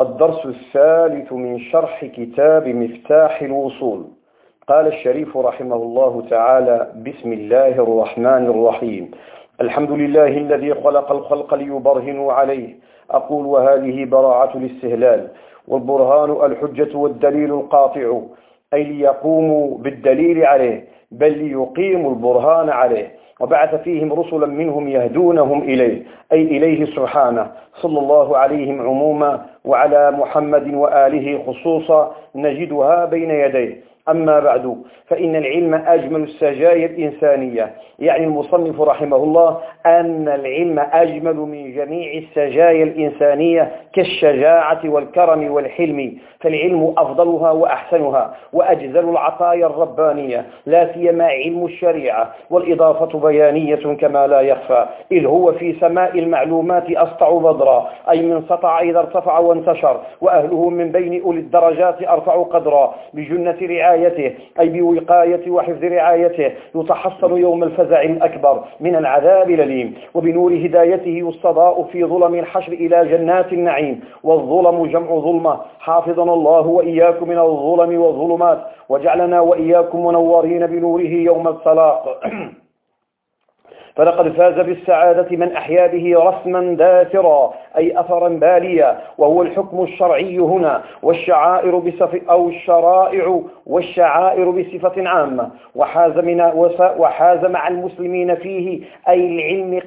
الدرس الثالث من شرح كتاب مفتاح الوصول. قال الشريف رحمه الله تعالى: بسم الله الرحمن الرحيم. الحمد لله الذي خلق الخلق ليبرهنوا عليه. أقول وهذه براعة الاستهلال، والبرهان الحجة والدليل القاطع، أي ليقوموا بالدليل عليه بل ليقيموا البرهان عليه. وبعث فيهم رسلا منهم يهدونهم إليه، أي إليه سبحانه، صلى الله عليهم عموما وعلى محمد وآله خصوصا، نجدها بين يديه. أما بعد، فإن العلم أجمل السجايا الإنسانية. يعني المصنف رحمه الله أن العلم أجمل من جميع السجايا الإنسانية كالشجاعة والكرم والحلم، فالعلم أفضلها وأحسنها وأجزل العطايا الربانية، لا سيما علم الشريعة، والإضافة بيانية كما لا يخفى، إذ هو في سماء المعلومات أسطع بدرا، أي من سطع إذا ارتفع وانتشر، وأهله من بين أولي الدرجات أرفع قدرا، بجنة رعايته، أي بوقاية وحفظ رعايته، يتحصن يوم الفزع الأكبر من العذاب الأليم، وبنور هدايته الصداء في ظلم الحشر إلى جنات النعيم. والظلم جمع ظلمة، حافظنا الله وإياكم من الظلم والظلمات، وجعلنا وإياكم منورين بنوره يوم الطلاق. فلقد فاز بالسعادة من أحيا به رسما داثرا، أي أثرا باليا، وهو الحكم الشرعي هنا، والشعائر الشرائع والشعائر بصفة عامة، وحاز مع المسلمين فيه، أي العلم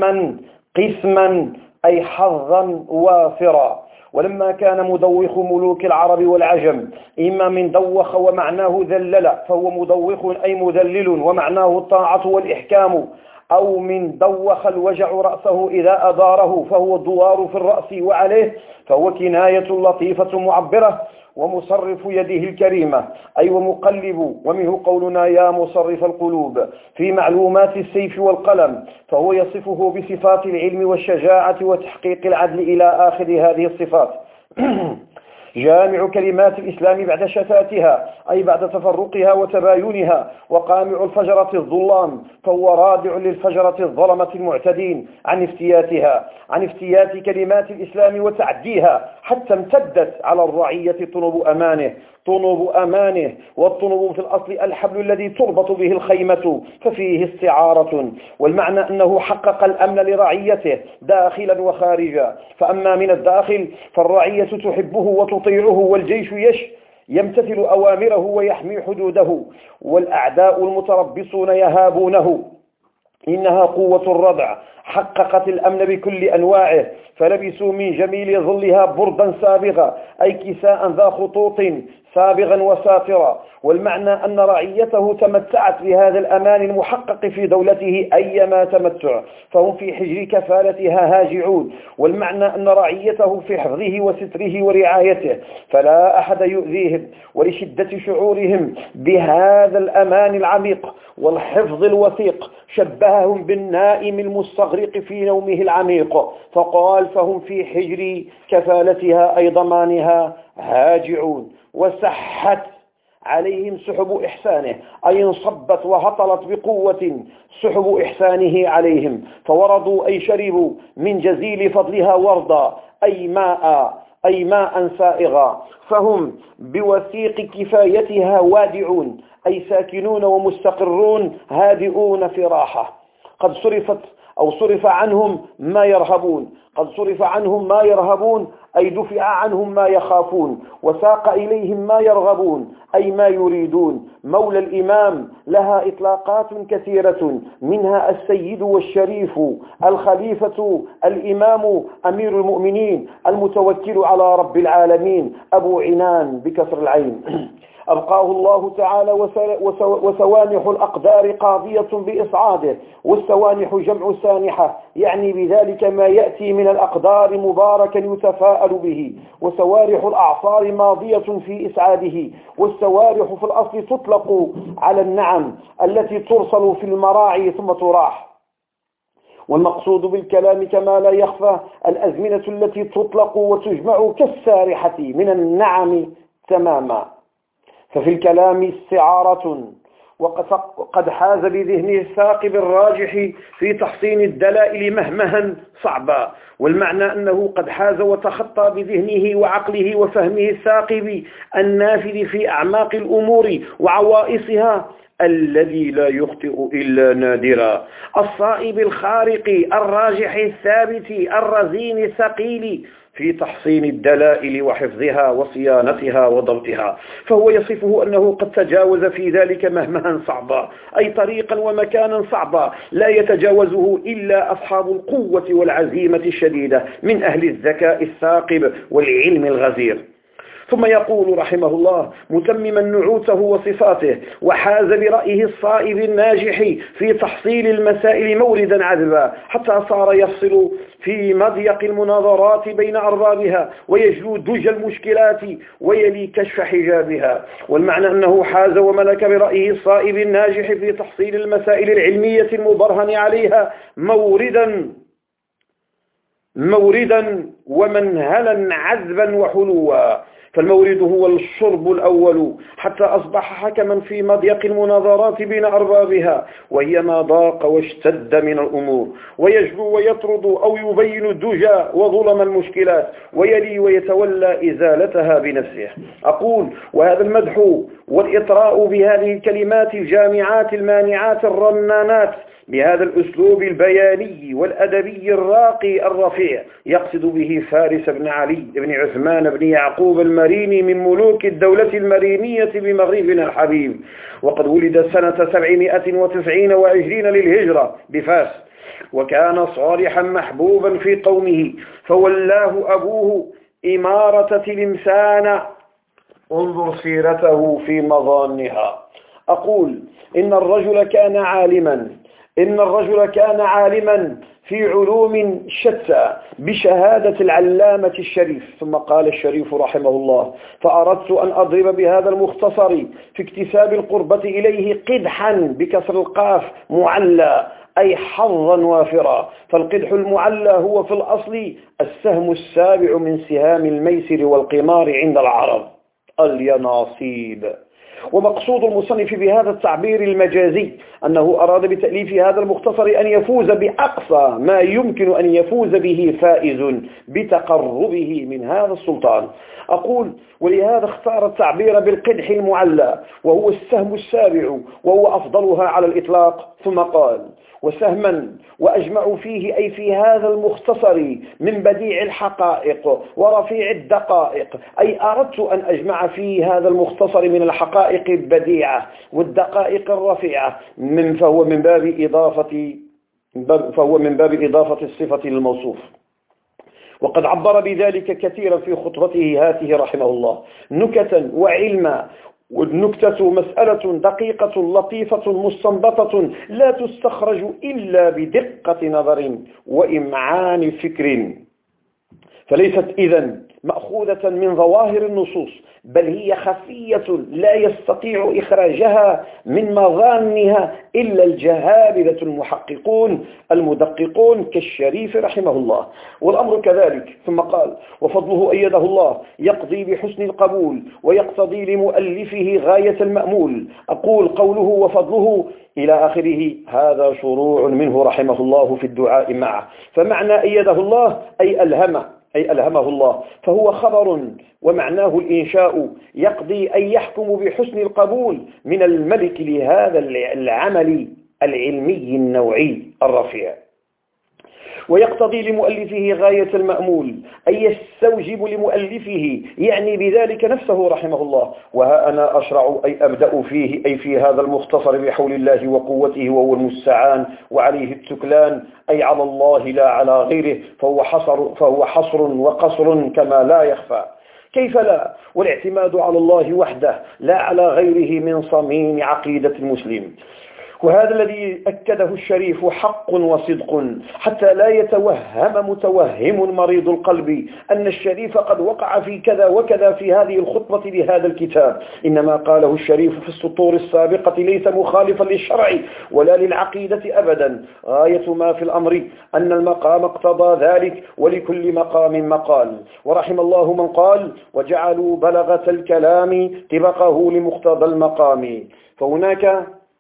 قسما أي حظا وافرا. ولما كان مدوخ ملوك العرب والعجم إما من دوخ ومعناه ذلل فهو مدوخ أي مذلل ومعناه الطاعة والإحكام، أو من دوخ الوجع رأسه إذا أداره فهو الدوار في الرأس وعليه، فهو كناية لطيفة معبرة. ومصرف يده الكريمة أي ومقلب، ومنه قولنا يا مصرف القلوب في معلومات السيف والقلم، فهو يصفه بصفات العلم والشجاعة وتحقيق العدل إلى آخر هذه الصفات. جامع كلمات الإسلام بعد شتاتها، أي بعد تفرقها وتباينها، وقامع الفجرة الظلام، فهو رادع للفجرة الظلمة المعتدين عن افتيات كلمات الإسلام وتعديها، حتى امتدت على الرعية طنب أمانه. والطنب في الأصل الحبل الذي تربط به الخيمة، ففيه استعارة، والمعنى أنه حقق الأمن لرعيته داخلا وخارجا. فأما من الداخل فالرعية تحبه وتطيعه، والجيش يمتثل أوامره ويحمي حدوده، والأعداء المتربصون يهابونه. إنها قوة الردع حققت الأمن بكل أنواعه، فلبسوا من جميل ظلها بردا سابغا، أي كساء ذا خطوط سابغا وساترا. والمعنى أن رعيته تمتعت بهذا الأمان المحقق في دولته أيما تمتع، فهم في حجر كفالتها هاجعون. والمعنى أن رعيته في حفظه وستره ورعايته، فلا أحد يؤذيهم، ولشدة شعورهم بهذا الأمان العميق والحفظ الوثيق شبههم بالنائم المستغرق في نومه العميق، فقال فهم في حجر كفالتها أي ضمانها هاجعون. وسحت عليهم سحب إحسانه، أي انصبت وهطلت بقوة سحب إحسانه عليهم، فوردوا أي شربوا من جزيل فضلها وردا، أي ماء سائغا، فهم بوثيق كفايتها وادعون، أي ساكنون ومستقرون هادئون في راحة. قد صرف عنهم ما يرهبون، أي دفع عنهم ما يخافون، وساق إليهم ما يرغبون، أي ما يريدون. مولى الإمام لها إطلاقات كثيرة، منها السيد والشريف، الخليفة، الإمام، أمير المؤمنين، المتوكل على رب العالمين، أبو عنان بكسر العين. أبقاه الله تعالى، وسوانح الأقدار قاضية بإصعاده. والسوانح جمع سانحة، يعني بذلك ما يأتي من الأقدار مباركا يتفاءل به. وسوارح الأعصار ماضية في إسعاده. والسوارح في الأصل تطلق على النعم التي ترسل في المراعي ثم تراح. والمقصود بالكلام كما لا يخفى الأزمنة التي تطلق وتجمع كالسارحة من النعم تماما. ففي الكلام استعارة وقد حاز بذهنه الثاقب الراجح في تحصين الدلائل مهمها صعبا، والمعنى أنه قد حاز وتخطى بذهنه وعقله وفهمه الثاقب النافذ في أعماق الأمور وعوائصها الذي لا يخطئ إلا نادرا، الصائب الخارق الراجح الثابت الرزين الثقيل في تحصين الدلائل وحفظها وصيانتها وضبطها. فهو يصفه أنه قد تجاوز في ذلك مهمها صعبا، أي طريقا ومكانا صعبا لا يتجاوزه إلا أصحاب القوة والعزيمة الشديدة من أهل الذكاء الثاقب والعلم الغزير. ثم يقول رحمه الله متمما نعوته وصفاته: وحاز برأيه الصائب الناجح في تحصيل المسائل موردا عذبا، حتى صار يفصل في مضيق المناظرات بين أربابها ويجلو دج المشكلات ويلي كشف حجابها. والمعنى أنه حاز وملك برأيه الصائب الناجح في تحصيل المسائل العلمية المبرهن عليها موردا ومنهلا عذبا وحلوا. فالمورد هو الشرب الأول، حتى أصبح حكما في مضيق المناظرات بين أربابها، وهي ما ضاق واشتد من الأمور، ويجلو ويطرد أو يبين الدجى وظلم المشكلات، ويلي ويتولى إزالتها بنفسه. أقول: وهذا المدح والإطراء بهذه الكلمات الجامعات المانعات الرنانات بهذا الأسلوب البياني والأدبي الراقي الرفيع يقصد به فارس بن علي بن عثمان بن يعقوب المريني من ملوك الدولة المرينية بمغربنا الحبيب، وقد ولد سنة 729 للهجرة بفاس، وكان صالحا محبوبا في قومه، فولاه أبوه إمارة تلمسان. انظر سيرته في مظانها. أقول: إن الرجل كان عالما في علوم شتى بشهادة العلامة الشريف. ثم قال الشريف رحمه الله: فأردت أن أضرب بهذا المختصر في اكتساب القربة إليه قدحا بكسر القاف معلى، أي حظا وافرا. فالقدح المعلى هو في الأصل السهم السابع من سهام الميسر والقمار عند العرب، اليناصيب. ومقصود المصنف بهذا التعبير المجازي أنه أراد بتأليف هذا المختصر أن يفوز بأقصى ما يمكن أن يفوز به فائز بتقربه من هذا السلطان. أقول: ولهذا اختار التعبير بالقدح المعلى، وهو السهم السابع، وهو أفضلها على الإطلاق. ثم قال: وسهما وأجمع فيه، أي في هذا المختصر، من بديع الحقائق ورفيع الدقائق، أي أردت أن أجمع في هذا المختصر من الحقائق البديعة والدقائق الرفيعة فهو من باب إضافة الصفة للموصوف. وقد عبر بذلك كثيرا في خطبته هاته رحمه الله نكتا وعلما. والنكتة مسألة دقيقة لطيفة مستنبطة لا تستخرج إلا بدقة نظر وإمعان فكر، فليست إذن مأخوذة من ظواهر النصوص، بل هي خفية لا يستطيع إخراجها من مظانها إلا الجهابذة المحققون المدققون كالشريف رحمه الله، والأمر كذلك. ثم قال: وفضله أيده الله يقضي بحسن القبول ويقتضي لمؤلفه غاية المأمول. أقول: قوله وفضله إلى آخره هذا شروع منه رحمه الله في الدعاء معه. فمعنى أيده الله أي ألهمه الله، فهو خبر ومعناه الإنشاء، يقضي أي يحكم بحسن القبول من الملك لهذا العمل العلمي النوعي الرفيع. ويقتضي لمؤلفه غاية المأمول، أي يستوجب لمؤلفه، يعني بذلك نفسه رحمه الله. وها أنا أشرع أي أبدأ فيه، أي في هذا المختصر، بحول الله وقوته، وهو المستعان وعليه التكلان، أي على الله لا على غيره، فهو حصر وقصر كما لا يخفى. كيف لا؟ والاعتماد على الله وحده لا على غيره من صميم عقيدة المسلم. وهذا الذي أكده الشريف حق وصدق، حتى لا يتوهم متوهم مريض القلب أن الشريف قد وقع في كذا وكذا في هذه الخطبة لهذا الكتاب. إنما قاله الشريف في السطور السابقة ليس مخالفا للشرع ولا للعقيدة أبدا. غاية ما في الأمر أن المقام اقتضى ذلك، ولكل مقام مقال. ورحم الله من قال: وجعلوا بلغة الكلام طبقه لمقتضى المقام. فهناك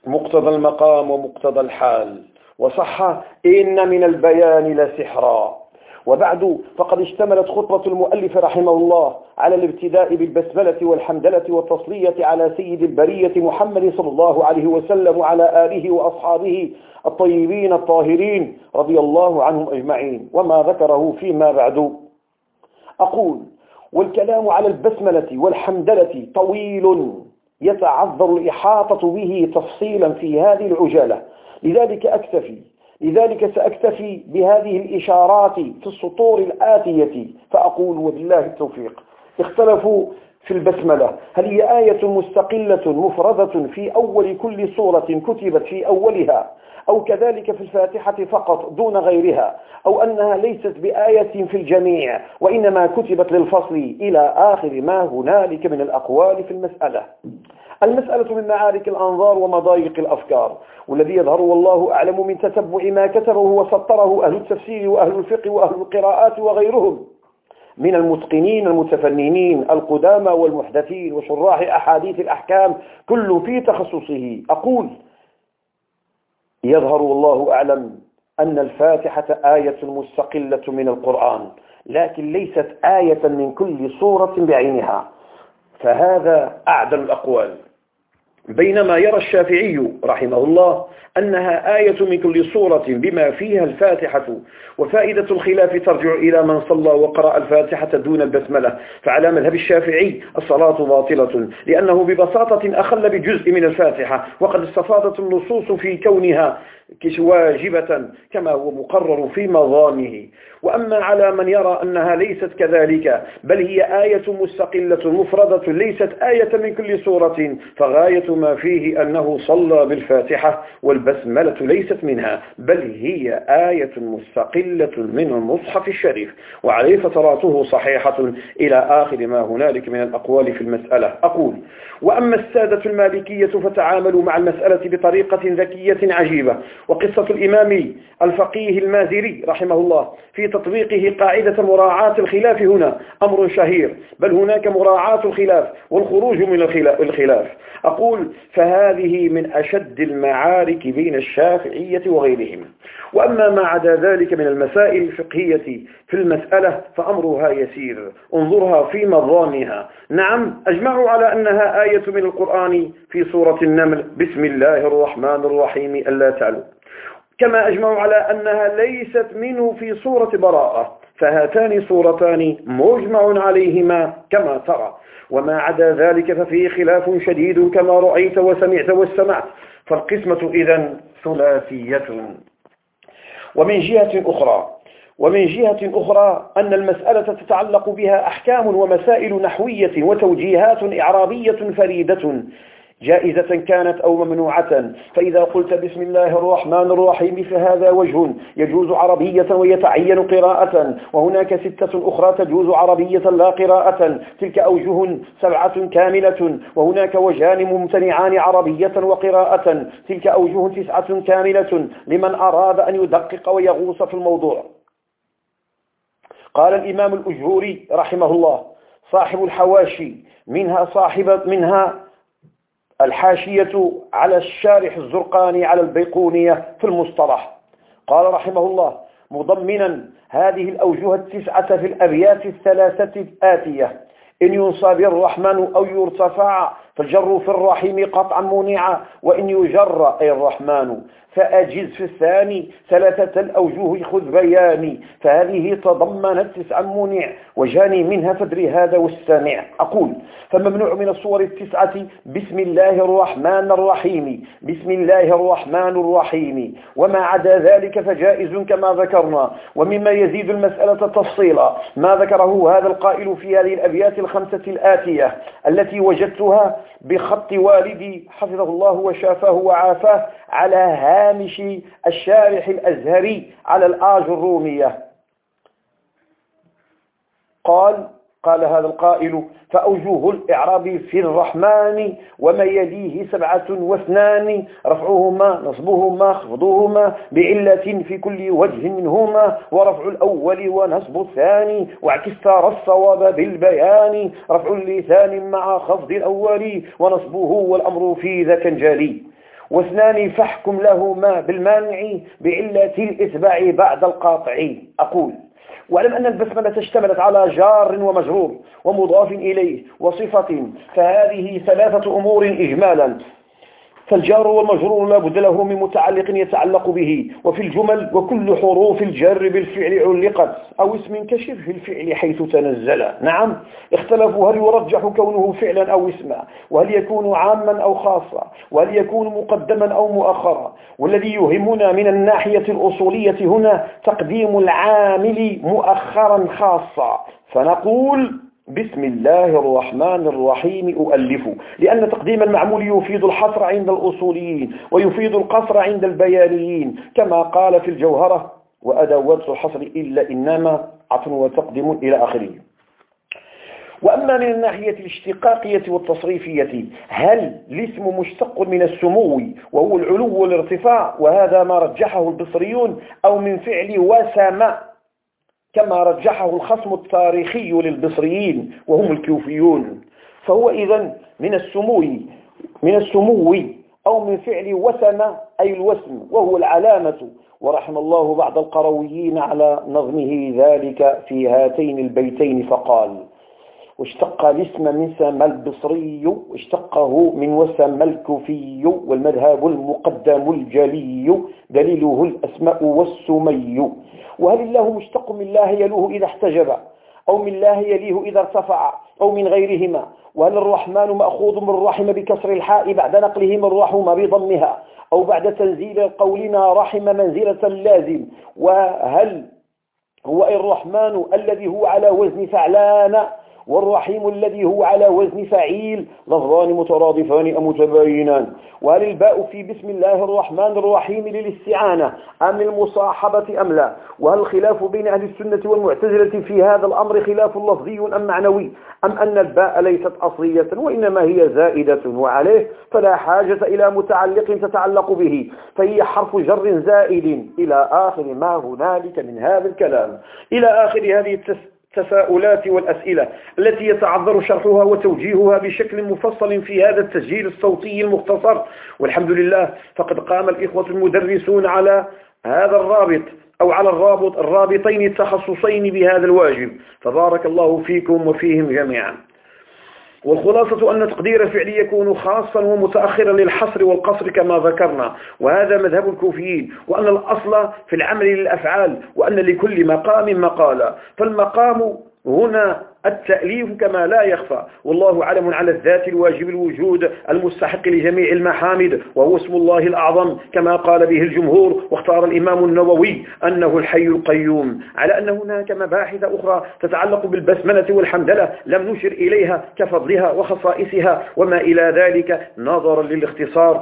مقتضى المقام ومقتضى الحال، وصح إن من البيان لسحرا. وبعد، فقد اشتملت خطبة المؤلف رحمه الله على الابتداء بالبسملة والحمدلة والتصلية على سيد البرية محمد صلى الله عليه وسلم وعلى آله وأصحابه الطيبين الطاهرين رضي الله عنهم أجمعين، وما ذكره فيما بعد. أقول: والكلام على البسملة والحمدلة طويل يتعذر الإحاطة به تفصيلا في هذه العجالة، لذلك سأكتفي بهذه الإشارات في السطور الآتية، فأقول: وبالله التوفيق. اختلفوا في البسملة، هل هي آية مستقلة مفردة في أول كل سورة كتبت في أولها، أو كذلك في الفاتحة فقط دون غيرها، أو أنها ليست بآية في الجميع وإنما كتبت للفصل، إلى آخر ما هنالك من الأقوال في المسألة. المسألة من معارك الأنظار ومضايق الأفكار، والذي يظهر والله أعلم من تتبع ما كتبه وسطره أهل التفسير وأهل الفقه وأهل القراءات وغيرهم من المتقنين المتفننين القدامى والمحدثين وشراح أحاديث الأحكام، كل في تخصصه. أقول: يظهر والله أعلم أن الفاتحة آية مستقلة من القرآن، لكن ليست آية من كل سورة بعينها، فهذا أعدل الأقوال. بينما يرى الشافعي رحمه الله أنها آية من كل سورة بما فيها الفاتحة، وفائدة الخلاف ترجع إلى من صلى وقرأ الفاتحة دون البسملة، فعلى مذهب الشافعي الصلاة باطلة، لأنه ببساطة أخل بجزء من الفاتحة، وقد استفاضت النصوص في كونها واجبة كما هو مقرر في مظانه. وأما على من يرى أنها ليست كذلك، بل هي آية مستقلة مفردة ليست آية من كل سورة، فغاية ما فيه أنه صلى بالفاتحة والبسملة ليست منها، بل هي آية مستقلة من المصحف الشريف، وعليه فتراته صحيحة إلى آخر ما هنالك من الأقوال في المسألة. أقول: وأما السادة المالكية فتعاملوا مع المسألة بطريقة ذكية عجيبة. وقصة الإمام الفقيه المازري رحمه الله في تطبيقه قاعدة مراعاة الخلاف هنا أمر شهير، بل هناك مراعاة الخلاف والخروج من الخلاف. أقول: فهذه من أشد المعارك بين الشافعية وغيرهم. وأما ما عدا ذلك من المسائل الفقهية في المسألة فأمرها يسير، انظرها في مظانها. نعم، أجمعوا على أنها آية من القرآن في سورة النمل: بسم الله الرحمن الرحيم ألا تعلوا، كما أجمعوا على أنها ليست منه في سورة براءة، فهاتان سورتان مجمع عليهما كما ترى. وما عدا ذلك ففيه خلاف شديد كما رأيت وسمعت واستمعت، فالقسمة إذن ثلاثية. ومن جهة أخرى أن المسألة تتعلق بها أحكام ومسائل نحوية وتوجيهات إعرابية فريدة، جائزة كانت أو ممنوعة. فإذا قلت بسم الله الرحمن الرحيم فهذا وجه يجوز عربية ويتعين قراءة، وهناك 6 أخرى تجوز عربية لا قراءة، تلك أوجه 7 كاملة. وهناك وجهان ممتنعان عربية وقراءة، تلك أوجه 9 كاملة، لمن أراد أن يدقق ويغوص في الموضوع. قال الإمام الأجهوري رحمه الله صاحب الحواشي، منها الحاشية على الشارح الزرقاني على البيقونية في المصطلح، قال رحمه الله مضمنا هذه الأوجه 9 في الأبيات 3 الآتية: إن ينصب الرحمن أو يرتفع فالجر في الرحيم قطعا منع، وإن يجر أي الرحمن فأجز في الثاني 3 الأوجه خذ بياني، فهذه تضمنت 9 منع، وجاني منها فدري هذا واستمع. أقول: فممنوع من الصور 9 بسم الله الرحمن الرحيم، بسم الله الرحمن الرحيم، وما عدا ذلك فجائز كما ذكرنا. ومما يزيد المسألة تفصيلا ما ذكره هذا القائل في هذه الأبيات 5 الآتية التي وجدتها بخط والدي حفظه الله وشافه وعافاه على هامش الشارح الأزهري على الآج الرومية. قال هذا القائل: فأوجه الإعراب في الرحمن وما يليه 7 و2، رفعهما نصبهما خفضهما بعلة في كل وجه منهما، ورفع الأول ونصب الثاني، واعكسار الصواب بالبيان، رفع اللسان مع خفض الأول ونصبه، والأمر في ذاك جلي. واثنان فاحكم لهما بالمانع بعلة الإتباع بعد القاطع. أقول: واعلم أن البسملة اشتملت على جار ومجرور ومضاف إليه وصفة، فهذه ثلاثة أمور إجمالا. فالجار والمجرور لا بد له من متعلق يتعلق به، وفي الجمل وكل حروف الجر بالفعل علقت أو اسم كشبه الفعل حيث تنزل. نعم، اختلفوا هل يرجح كونه فعلا أو اسما، وهل يكون عاما أو خاصا، وهل يكون مقدما أو مؤخرا. والذي يهمنا من الناحية الأصولية هنا تقديم العامل مؤخرا خاصا، فنقول: بسم الله الرحمن الرحيم أؤلف، لأن تقديم المعمول يفيد الحصر عند الأصوليين ويفيد القصر عند البيانيين، كما قال في الجوهرة: وأدوات الحصر إلا إنما عطف وتقديم إلى آخره. وأما من الناحية الاشتقاقية والتصريفية، هل الاسم مشتق من السمو وهو العلو والارتفاع، وهذا ما رجحه البصريون، أو من فعل وسم كما رجحه الخصم التاريخي للبصريين وهم الكوفيون؟ فهو إذن من السمو أو من فعل وسم أي الوسم وهو العلامة. ورحم الله بعض القرويين على نظمه ذلك في هاتين البيتين فقال: واشتق الاسم من سم البصري، واشتقه من وسم الكوفي، والمذهب المقدم الجلي دليله الأسماء والسمي. وهل الله مشتق من الله يلوه إذا احتجب، أو من الله يليه إذا ارتفع، أو من غيرهما؟ وهل الرحمن مأخوذ من الرحم بكسر الحاء بعد نقله من رحم بضمها، أو بعد تنزيل قولنا رحم منزلة اللازم؟ وهل هو الرحمن الذي هو على وزن فعلان، والرحيم الذي هو على وزن فعيل، لفظان مترادفان أم متباينان؟ وهل الباء في بسم الله الرحمن الرحيم للاستعانة أم المصاحبة أم لا؟ وهل الخلاف بين أهل السنة والمعتزلة في هذا الأمر خلاف لفظي أم معنوي، أم أن الباء ليست أصلية وإنما هي زائدة، وعليه فلا حاجة إلى متعلق تتعلق به، فهي حرف جر زائد إلى آخر ما هنالك من هذا الكلام، إلى آخر هذه التساؤلات والأسئلة التي يتعذر شرحها وتوجيهها بشكل مفصل في هذا التسجيل الصوتي المختصر. والحمد لله فقد قام الإخوة المدرسون على هذا الرابط أو على الرابطين التخصصين بهذا الواجب، فبارك الله فيكم وفيهم جميعا. والخلاصة أن تقدير الفعل يكون خاصا ومتأخرا للحصر والقصر كما ذكرنا، وهذا مذهب الكوفيين، وأن الأصل في العمل للأفعال، وأن لكل مقام مقالا، فالمقام هنا التأليف كما لا يخفى، والله علم على الذات الواجب الوجود المستحق لجميع المحامد، وهو اسم الله الأعظم كما قال به الجمهور. واختار الإمام النووي أنه الحي القيوم، على أن هناك مباحث أخرى تتعلق بالبسملة والحمدلة لم نشر إليها كفضلها وخصائصها وما إلى ذلك نظرا للاختصار.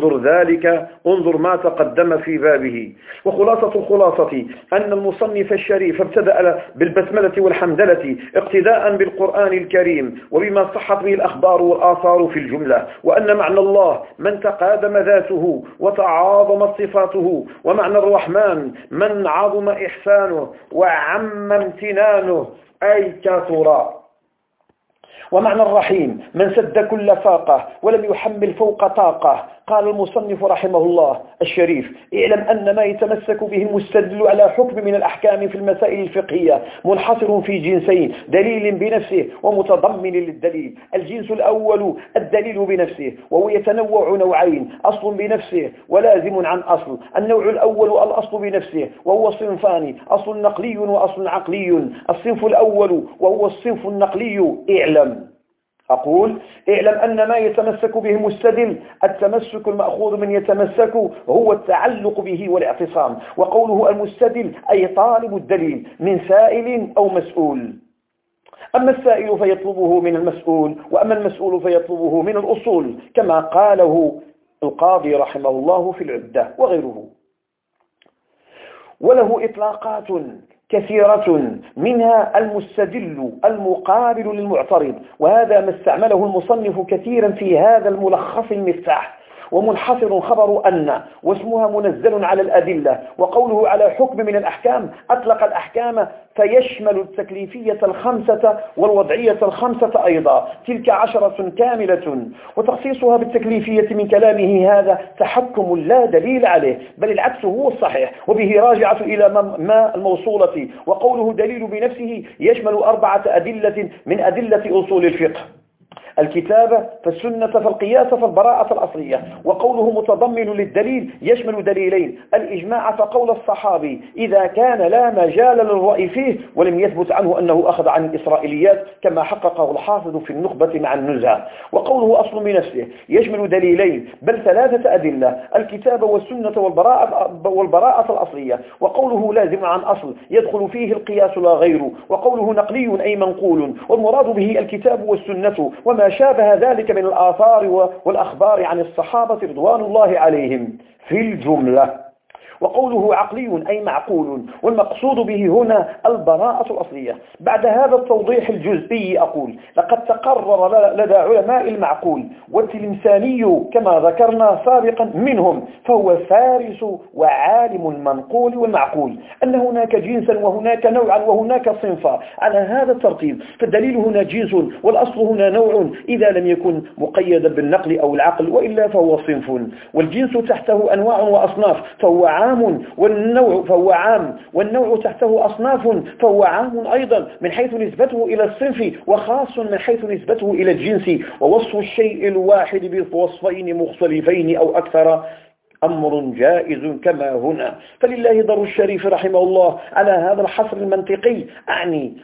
انظر ما تقدم في بابه. وخلاصة الخلاصة أن المصنف الشريف ابتدأ بالبسملة والحمدلة اقتداء بالقرآن الكريم وبما صحت به الأخبار والآثار في الجملة، وأن معنى الله من تقادم ذاته وتعاظمت صفاته، ومعنى الرحمن من عظم إحسانه وعم امتنانه أي كثر، ومعنى الرحيم من سد كل فاقة ولم يحمل فوق طاقة. قال المصنف رحمه الله الشريف: اعلم أن ما يتمسك به المستدل على حكم من الأحكام في المسائل الفقهية منحصر في جنسين: دليل بنفسه ومتضمن للدليل. الجنس الأول الدليل بنفسه، وهو يتنوع نوعين: أصل بنفسه ولازم عن أصل. النوع الأول الأصل بنفسه، وهو صنفان: أصل نقلي وأصل عقلي. الصنف الأول وهو الصنف النقلي أقول: اعلم أن ما يتمسك به المستدل التمسك المأخوذ من يتمسك هو التعلق به والاعتصام. وقوله المستدل أي طالب الدليل من سائل أو مسؤول. أما السائل فيطلبه من المسؤول، وأما المسؤول فيطلبه من الأصول، كما قاله القاضي رحمه الله في العدة وغيره. وله إطلاقات كثيرة، منها المستدل المقابل للمعترض، وهذا ما استعمله المصنف كثيرا في هذا الملخص المفتاح. ومنحصر خبر أن، واسمها منزل على الأدلة. وقوله على حكم من الأحكام أطلق الأحكام فيشمل التكليفية الخمسة والوضعية الخمسة أيضا، تلك 10 كاملة. وتخصيصها بالتكليفية من كلامه هذا تحكم لا دليل عليه، بل العكس هو الصحيح، وبه راجعة إلى ما الموصولة. وقوله دليل بنفسه يشمل 4 أدلة من أدلة أصول الفقه: الكتابة فالسنة فالقياس فالبراءة الأصلية. وقوله متضمن للدليل يشمل دليلين: الإجماع فقول الصحابي إذا كان لا مجال للرأي فيه ولم يثبت عنه أنه أخذ عن الإسرائيليات كما حققه الحافظ في النخبة مع النزهة. وقوله أصل بنفسه يشمل دليلين بل 3 أدلة: الكتابة والسنة والبراءة الأصلية. وقوله لازم عن أصل يدخل فيه القياس لا غيره. وقوله نقلي أي منقول، والمراد به الكتاب والسنة وما شابه ذلك من الآثار والأخبار عن الصحابة رضوان الله عليهم في الجملة. وقوله عقلي أي معقول، والمقصود به هنا البراءة الأصلية. بعد هذا التوضيح الجزئي أقول: لقد تقرر لدى علماء المعقول والتلمساني كما ذكرنا سابقا منهم، فهو فارس وعالم المنقول والمعقول، أن هناك جنسا وهناك نوعا وهناك صنفا على هذا الترتيب. فالدليل هنا جنس والأصل هنا نوع إذا لم يكن مقيدا بالنقل أو العقل، وإلا فهو صنف. والجنس تحته أنواع وأصناف فهو عام، والنوع فهو عام، والنوع تحته أصناف فهو عام أيضا من حيث نسبته إلى الصنف، وخاص من حيث نسبته إلى الجنس. ووصف الشيء الواحد بوصفين مختلفين أو أكثر أمر جائز كما هنا. فلله در الشريف رحمه الله على هذا الحصر المنطقي، أعني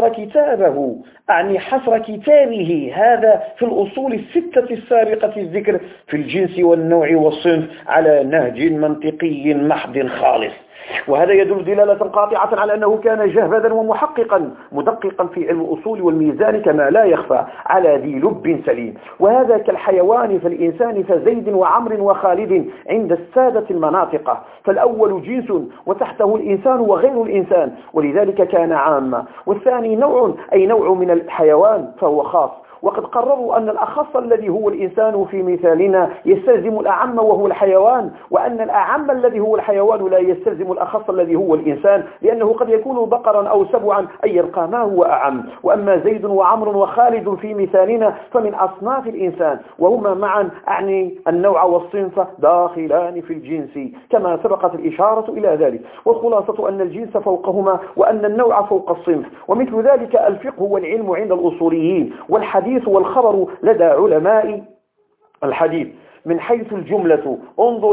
حصر كتابه هذا في الأصول 6 السابقة الذكر في الجنس والنوع والصنف على نهج منطقي محض خالص. وهذا يدل دلالة قاطعة على أنه كان جهبذا ومحققا مدققا في علم الأصول والميزان كما لا يخفى على ذي لب سليم. وهذا كالحيوان فالإنسان فزيد وعمر وخالد عند السادة المناطق، فالأول جنس وتحته الإنسان وغير الإنسان ولذلك كان عاما، والثاني نوع أي نوع من الحيوان فهو خاص. وقد قرروا أن الأخص الذي هو الإنسان في مثالنا يستلزم الأعم وهو الحيوان، وأن الأعم الذي هو الحيوان لا يستلزم الأخص الذي هو الإنسان، لأنه قد يكون بقرا أو سبعا أي يلقى ما هو أعم. وأما زيد وعمر وخالد في مثالنا فمن أصناف الإنسان، وهما معا أعني النوع والصنف داخلان في الجنس كما سبقت الإشارة إلى ذلك. والخلاصة أن الجنس فوقهما وأن النوع فوق الصنف. ومثل ذلك الفقه والعلم عند الأصوليين، والحديث والخبر لدى علماء الحديث. من حيث الجملة انظر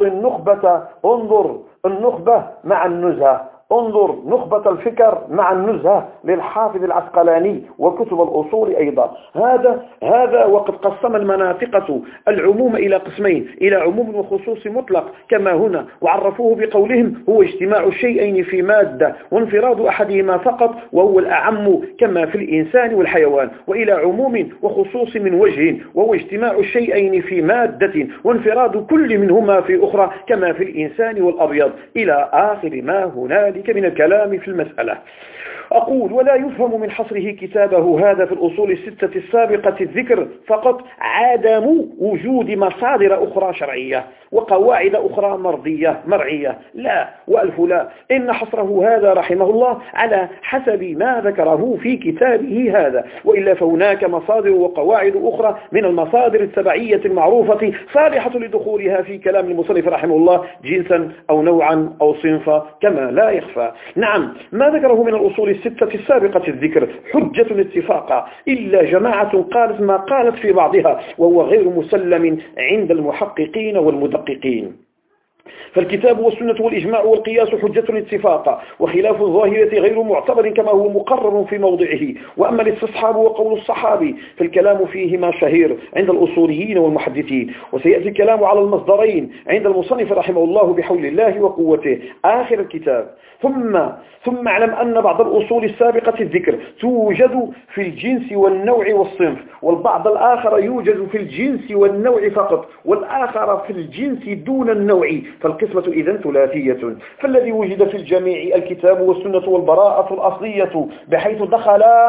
النخبة مع النزهة، انظر نخبة الفكر مع النزهة للحافظ العسقلاني وكتب الأصول أيضا. هذا وقد قسم المناطقة العموم إلى قسمين، إلى عموم وخصوص مطلق كما هنا، وعرفوه بقولهم هو اجتماع الشيئين في مادة وانفراد أحدهما فقط وهو الأعم كما في الإنسان والحيوان، وإلى عموم وخصوص من وجه وهو اجتماع الشيئين في مادة وانفراد كل منهما في أخرى كما في الإنسان والأبيض، إلى آخر ما هنالك من الكلام في المسألة. أقول: ولا يفهم من حصره كتابه هذا في الأصول 6 السابقة الذكر فقط عدم وجود مصادر أخرى شرعية وقواعد أخرى مرعية، لا وألف لا، إن حصره هذا رحمه الله على حسب ما ذكره في كتابه هذا، وإلا فهناك مصادر وقواعد أخرى من المصادر التبعية المعروفة صالحة لدخولها في كلام المصنف رحمه الله جنسا أو نوعا أو صنفا كما لا يخفى. نعم، ما ذكره من الأصول 6 السابقة الذكر حجة اتفاقا، إلا جماعة قالت ما قالت في بعضها، وهو غير مسلم عند المحققين والمدققين. فالكتاب والسنة والإجماع والقياس حجة اتفاقا، وخلاف الظاهرة غير معتبر كما هو مقرر في موضعه. وأما الاستصحاب وقول الصحابي فالكلام فيهما شهير عند الأصوليين والمحدثين، وسيأتي الكلام على المصدرين عند المصنف رحمه الله بحول الله وقوته آخر الكتاب. ثم اعلم أن بعض الأصول السابقة الذكر توجد في الجنس والنوع والصنف، والبعض الآخر يوجد في الجنس والنوع فقط، والآخر في الجنس دون النوع، فالقسمة إذن ثلاثية. فالذي وجد في الجميع الكتاب والسنة والبراءة الأصلية بحيث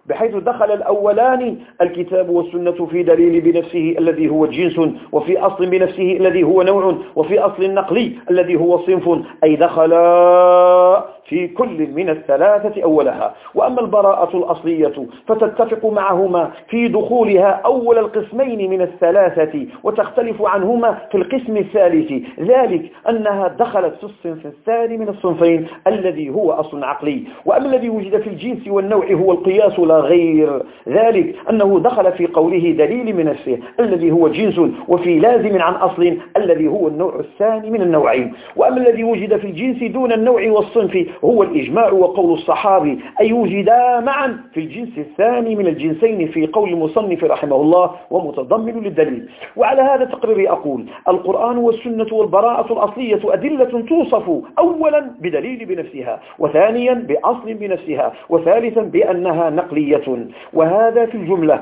بحيث دخل الأولان الكتاب والسنة في دليل بنفسه الذي هو جنس، وفي أصل بنفسه الذي هو نوع، وفي أصل نقلي الذي هو صنف، أي دخل في كل من الثلاثة أولها. وأما البراءة الأصلية فتتفق معهما في دخولها أول القسمين من الثلاثة، وتختلف عنهما في القسم الثالث، ذلك أنها دخلت في الصنف الثاني من الصنفين الذي هو أصل عقلي. وأما الذي وجد في الجنس والنوع هو القياس لا غير، ذلك أنه دخل في قوله دليل من نفسه الذي هو جنس، وفي لازم عن أصل الذي هو النوع الثاني من النوعين. وأما الذي وجد في الجنس دون النوع والصنف هو الإجماع وقول الصحابي، أي وجدا معا في الجنس الثاني من الجنسين في قول المصنف رحمه الله ومتضمن للدليل. وعلى هذا التقرير أقول القرآن والسنة والبراءة الأصلية أدلة توصف أولا بدليل بنفسها، وثانيا بأصل بنفسها، وثالثا بأنها نقلية. وهذا في الجملة،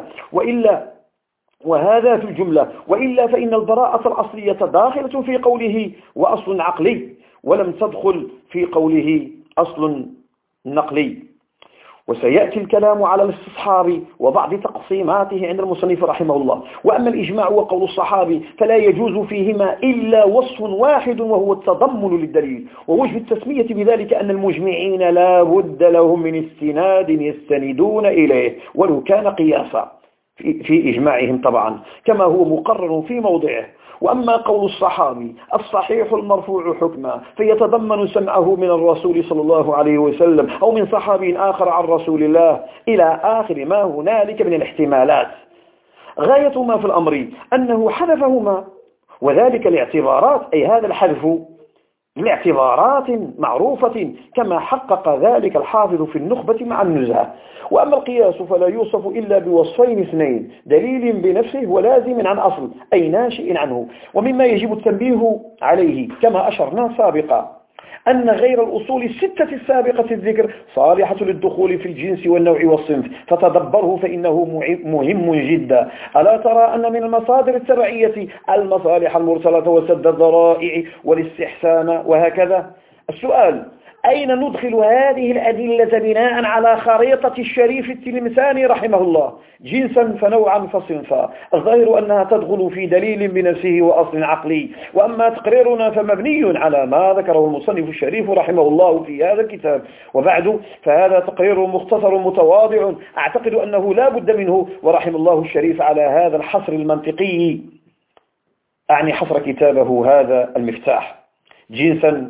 وإلا فإن البراءة الأصلية داخلة في قوله وأصل عقلي، ولم تدخل في قوله أصل نقلي. وسيأتي الكلام على الاستصحاب وبعض تقسيماته عند المصنف رحمه الله. وأما الإجماع وقول الصحابي فلا يجوز فيهما إلا وصف واحد وهو التضمن للدليل. ووجه التسمية بذلك أن المجمعين لا بد لهم من استناد يستندون إليه ولو كان قياسا في إجماعهم طبعا، كما هو مقرر في موضعه. وأما قول الصحابي الصحيح المرفوع حكما فيتضمن سمعه من الرسول صلى الله عليه وسلم أو من صحابي آخر عن رسول الله إلى آخر ما هنالك من الاحتمالات. غاية ما في الأمر أنه حذفهما، وذلك لاعتبارات، أي هذا الحذف لاعتبارات معروفة كما حقق ذلك الحافظ في النخبة مع النزهة. وأما القياس فلا يوصف إلا بوصفين اثنين، دليل بنفسه ولازم عن أصل أي ناشئ عنه. ومما يجب التنبيه عليه كما أشرنا سابقا أن غير الأصول الستة السابقة الذكر صالحة للدخول في الجنس والنوع والصنف، فتدبره فإنه مهم جدا. ألا ترى أن من المصادر التبعية المصالح المرسلة وسد الذرائع والاستحسان وهكذا؟ السؤال: أين ندخل هذه الأدلة بناء على خريطة الشريف التلمساني رحمه الله جنسا فنوعا فصنفا؟ الظاهر أنها تدخل في دليل بنفسه وأصل عقلي. وأما تقريرنا فمبني على ما ذكره المصنف الشريف رحمه الله في هذا الكتاب. وبعد فهذا تقرير مختصر متواضع أعتقد أنه لا بد منه، ورحم الله الشريف على هذا الحصر المنطقي، أعني حصر كتابه هذا المفتاح جنسا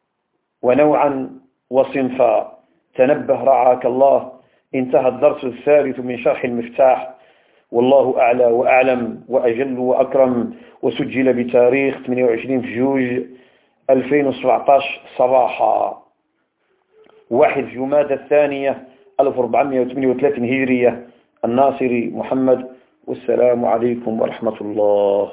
ونوعا وصنفا. تنبه رعاك الله. انتهى الدرس الثالث من شرح المفتاح، والله أعلى وأعلم وأجل وأكرم. وسجل بتاريخ 28 فجوج 2017 صباحا 1 جمادى الثانية 1438 هجرية. الناصري محمد، والسلام عليكم ورحمة الله.